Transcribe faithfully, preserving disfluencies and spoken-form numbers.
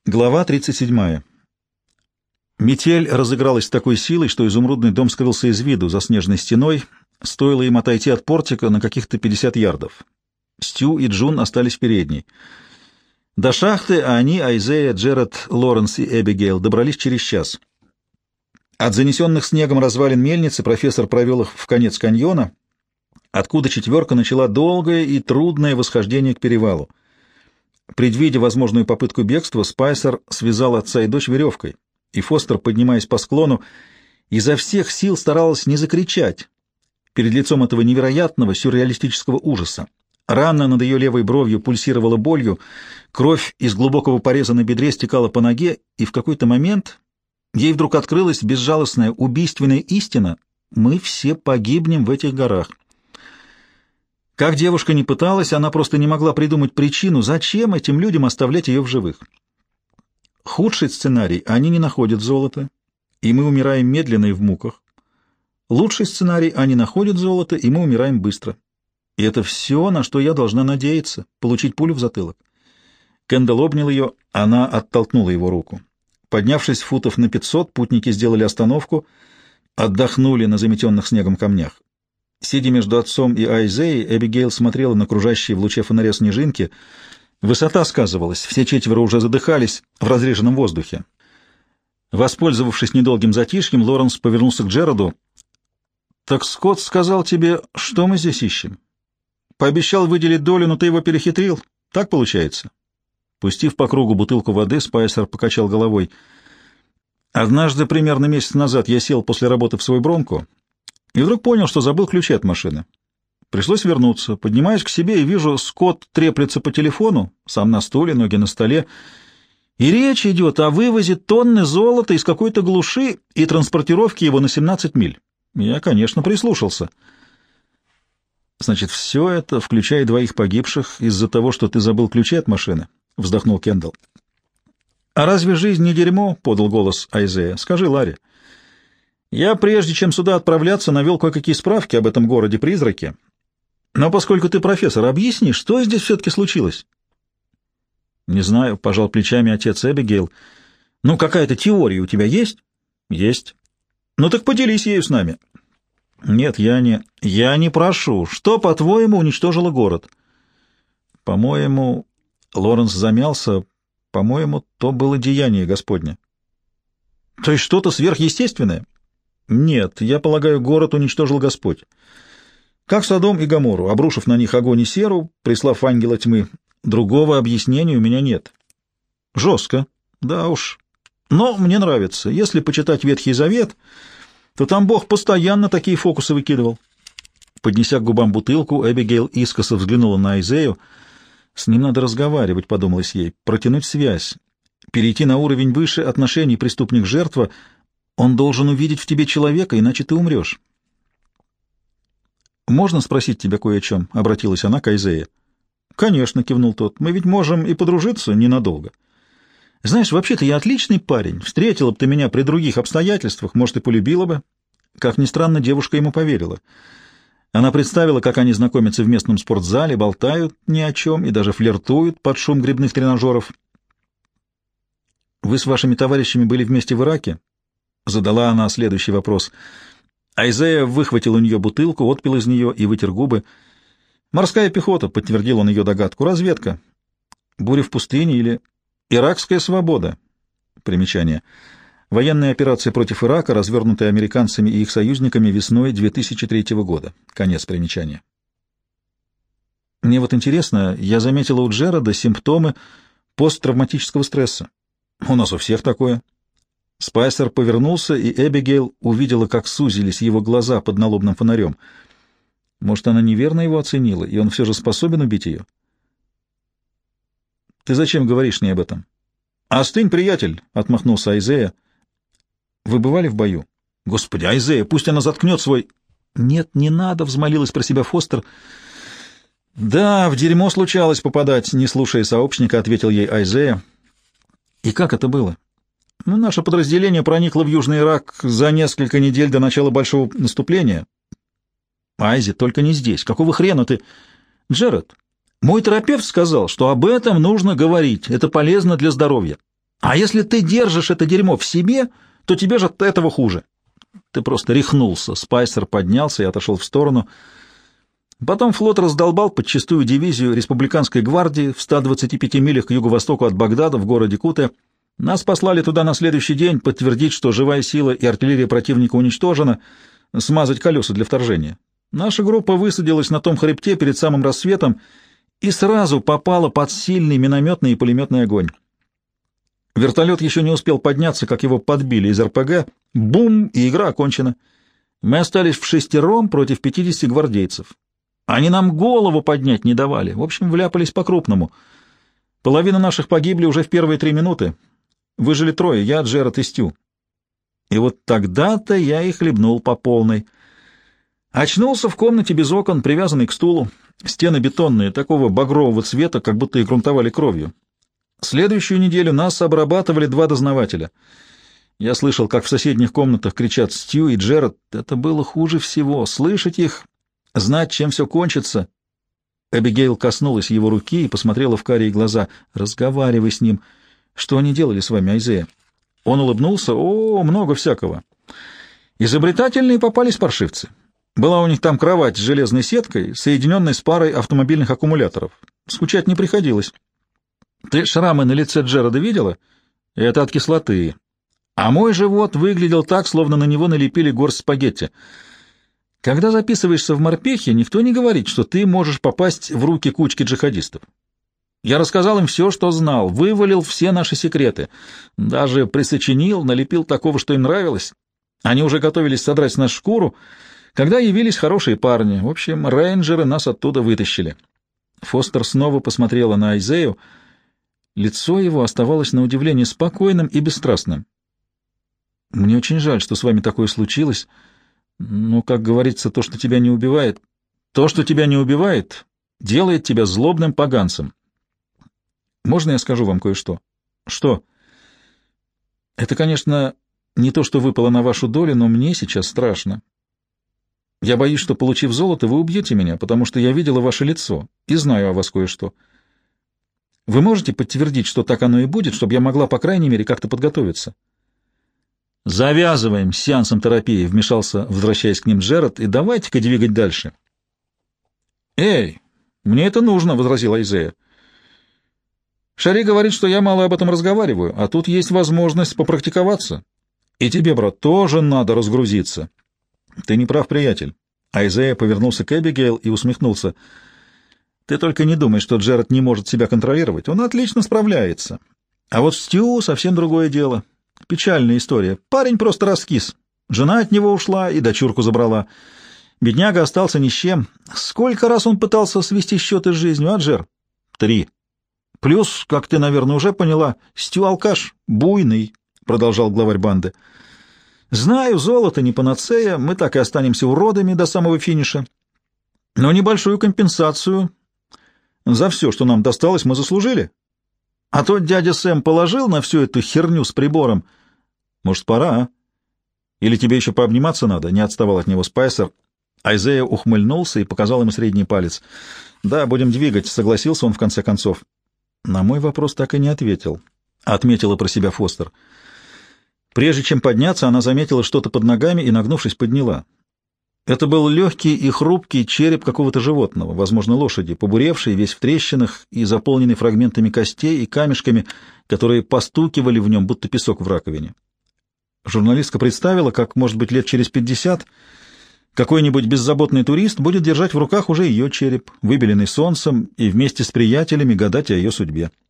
Глава тридцать седьмая. Метель разыгралась с такой силой, что изумрудный дом скрылся из виду за снежной стеной, стоило им отойти от портика на каких-то пятьдесят ярдов. Стю и Джун остались в передней. До шахты они, Айзея, Джеред, Лоренс и Эбигейл, добрались через час. От занесенных снегом развалин мельницы профессор провел их в конец каньона, откуда четверка начала долгое и трудное восхождение к перевалу. Предвидя возможную попытку бегства, Спайсер связал отца и дочь веревкой, и Фостер, поднимаясь по склону, изо всех сил старалась не закричать перед лицом этого невероятного сюрреалистического ужаса. Рана над ее левой бровью пульсировала болью, кровь из глубокого пореза на бедре стекала по ноге, и в какой-то момент ей вдруг открылась безжалостная убийственная истина: мы все погибнем в этих горах. Как девушка ни пыталась, она просто не могла придумать причину, зачем этим людям оставлять ее в живых. Худший сценарий — они не находят золото, и мы умираем медленно и в муках. Лучший сценарий — они находят золото, и мы умираем быстро. И это все, на что я должна надеяться — получить пулю в затылок. Кэндалл обнял ее, она оттолкнула его руку. Поднявшись футов на пятьсот, путники сделали остановку, отдохнули на заметенных снегом камнях. Сидя между отцом и Айзеей, Эбигейл смотрела на кружащие в луче фонаря снежинки. Высота сказывалась, все четверо уже задыхались в разреженном воздухе. Воспользовавшись недолгим затишьем, Лоренс повернулся к Джереду. «Так Скотт сказал тебе, что мы здесь ищем? Пообещал выделить долю, но ты его перехитрил. Так получается?» Пустив по кругу бутылку воды, Спайсер покачал головой. «Однажды, примерно месяц назад, я сел после работы в свой Бронко и вдруг понял, что забыл ключи от машины. Пришлось вернуться. Поднимаюсь к себе и вижу, Скотт треплется по телефону, сам на стуле, ноги на столе, и речь идет о вывозе тонны золота из какой-то глуши и транспортировке его на семнадцать миль. Я, конечно, прислушался. «Значит, все это, включая двоих погибших, из-за того, что ты забыл ключи от машины?» — вздохнул Кэндалл. «А разве жизнь не дерьмо?» — подал голос Айзея. «Скажи, Ларри. Я, прежде чем сюда отправляться, навел кое-какие справки об этом городе-призраке. Но поскольку ты профессор, объясни, что здесь все-таки случилось?» «Не знаю», — пожал плечами отец Эбигейл. «Ну, какая-то теория у тебя есть?» «Есть». «Ну так поделись ею с нами». «Нет, я не... Я не прошу. Что, по-твоему, уничтожило город?» «По-моему...» — Лоренс замялся. «По-моему, то было деяние Господне». «То есть что-то сверхъестественное?» «Нет, я полагаю, город уничтожил Господь. Как Содом и Гоморру, обрушив на них огонь и серу, прислав ангела тьмы. Другого объяснения у меня нет». «Жестко. Да уж. Но мне нравится. Если почитать Ветхий Завет, то там Бог постоянно такие фокусы выкидывал». Поднеся к губам бутылку, Эбигейл искоса взглянула на Айзею. «С ним надо разговаривать», — подумалось ей, — «протянуть связь, перейти на уровень выше отношений преступник-жертва. Он должен увидеть в тебе человека, иначе ты умрешь». «Можно спросить тебя кое о чем?» — обратилась она к Айзее. «Конечно», — кивнул тот, — «мы ведь можем и подружиться ненадолго. Знаешь, вообще-то я отличный парень. Встретила бы ты меня при других обстоятельствах, может, и полюбила бы». Как ни странно, девушка ему поверила. Она представила, как они знакомятся в местном спортзале, болтают ни о чем и даже флиртуют под шум гребных тренажеров. «Вы с вашими товарищами были вместе в Ираке?» — задала она следующий вопрос. Айзея выхватил у нее бутылку, отпил из нее и вытер губы. «Морская пехота», — подтвердил он ее догадку, — «разведка». «Буря в пустыне» или «Иракская свобода». Примечание. Военная операция против Ирака, развернутая американцами и их союзниками весной две тысячи третьего года. Конец примечания. Мне вот интересно, я заметила у Джереда симптомы посттравматического стресса. У нас у всех такое. Спайсер повернулся, и Эбигейл увидела, как сузились его глаза под налобным фонарем. Может, она неверно его оценила, и он все же способен убить ее? «Ты зачем говоришь мне об этом?» «Остынь, приятель!» — отмахнулся Айзея. «Вы бывали в бою?» «Господи, Айзея, пусть она заткнет свой...» «Нет, не надо!» — взмолилась про себя Фостер. «Да, в дерьмо случалось попадать», — не слушая сообщника, ответил ей Айзея. «И как это было?» Ну, наше подразделение проникло в Южный Ирак за несколько недель до начала большого наступления. Айзи, только не здесь. Какого хрена ты... Джеред, мой терапевт сказал, что об этом нужно говорить. Это полезно для здоровья. А если ты держишь это дерьмо в себе, то тебе же от этого хуже. Ты просто рехнулся. Спайсер поднялся и отошел в сторону. Потом флот раздолбал подчистую дивизию республиканской гвардии в ста двадцати пяти милях к юго-востоку от Багдада в городе Куте. Нас послали туда на следующий день подтвердить, что живая сила и артиллерия противника уничтожена, смазать колеса для вторжения. Наша группа высадилась на том хребте перед самым рассветом и сразу попала под сильный минометный и пулеметный огонь. Вертолет еще не успел подняться, как его подбили из эр пэ гэ. Бум! И игра окончена. Мы остались в шестером против пятидесяти гвардейцев. Они нам голову поднять не давали. В общем, вляпались по-крупному. Половина наших погибли уже в первые три минуты. Выжили трое, я, Джеред и Стю. И вот тогда-то я и хлебнул по полной. Очнулся в комнате без окон, привязанный к стулу. Стены бетонные, такого багрового цвета, как будто их грунтовали кровью. Следующую неделю нас обрабатывали два дознавателя. Я слышал, как в соседних комнатах кричат Стю и Джеред. Это было хуже всего. Слышать их, знать, чем все кончится. Эбигейл коснулась его руки и посмотрела в карие глаза. «Разговаривай с ним. Что они делали с вами, Айзея?» Он улыбнулся. «О, много всякого. Изобретательные попались паршивцы. Была у них там кровать с железной сеткой, соединенной с парой автомобильных аккумуляторов. Скучать не приходилось. Ты шрамы на лице Джереда видела? Это от кислоты. А мой живот выглядел так, словно на него налепили горсть спагетти. Когда записываешься в морпехи, никто не говорит, что ты можешь попасть в руки кучки джихадистов. Я рассказал им все, что знал, вывалил все наши секреты. Даже присочинил, налепил такого, что им нравилось. Они уже готовились содрать с нас шкуру, когда явились хорошие парни. В общем, рейнджеры нас оттуда вытащили». Фостер снова посмотрела на Айзею. Лицо его оставалось на удивление спокойным и бесстрастным. «Мне очень жаль, что с вами такое случилось. Но, как говорится, то, что тебя не убивает, то, что тебя не убивает, делает тебя злобным поганцем. Можно я скажу вам кое-что?» «Что?» «Это, конечно, не то, что выпало на вашу долю, но мне сейчас страшно. Я боюсь, что, получив золото, вы убьете меня, потому что я видела ваше лицо и знаю о вас кое-что. Вы можете подтвердить, что так оно и будет, чтобы я могла, по крайней мере, как-то подготовиться?» «Завязываем с сеансом терапии», — вмешался, возвращаясь к ним Джеред, — «и давайте-ка двигать дальше». «Эй, мне это нужно», — возразил Айзея. «Шари говорит, что я мало об этом разговариваю, а тут есть возможность попрактиковаться. И тебе, брат, тоже надо разгрузиться». «Ты не прав, приятель». Айзея повернулся к Эбигейл и усмехнулся. «Ты только не думай, что Джеред не может себя контролировать. Он отлично справляется. А вот Стю совсем другое дело. Печальная история. Парень просто раскис. Жена от него ушла и дочурку забрала. Бедняга остался ни с чем. Сколько раз он пытался свести счеты с жизнью, а, Джер?» «Три. Плюс, как ты, наверное, уже поняла, Стю алкаш, буйный», — продолжал главарь банды. «Знаю, золото не панацея, мы так и останемся уродами до самого финиша. Но небольшую компенсацию за все, что нам досталось, мы заслужили. А то дядя Сэм положил на всю эту херню с прибором. Может, пора, а? Или тебе еще пообниматься надо?» — не отставал от него Спайсер. Айзея ухмыльнулся и показал ему средний палец. «Да, будем двигать», — согласился он в конце концов. На мой вопрос так и не ответил. Отметила про себя Фостер. Прежде чем подняться, она заметила что-то под ногами и, нагнувшись, подняла. Это был легкий и хрупкий череп какого-то животного, возможно, лошади, побуревший, весь в трещинах и заполненный фрагментами костей и камешками, которые постукивали в нем, будто песок в раковине. Журналистка представила, как, может быть, лет через пятьдесят какой-нибудь беззаботный турист будет держать в руках уже ее череп, выбеленный солнцем, и вместе с приятелями гадать о ее судьбе.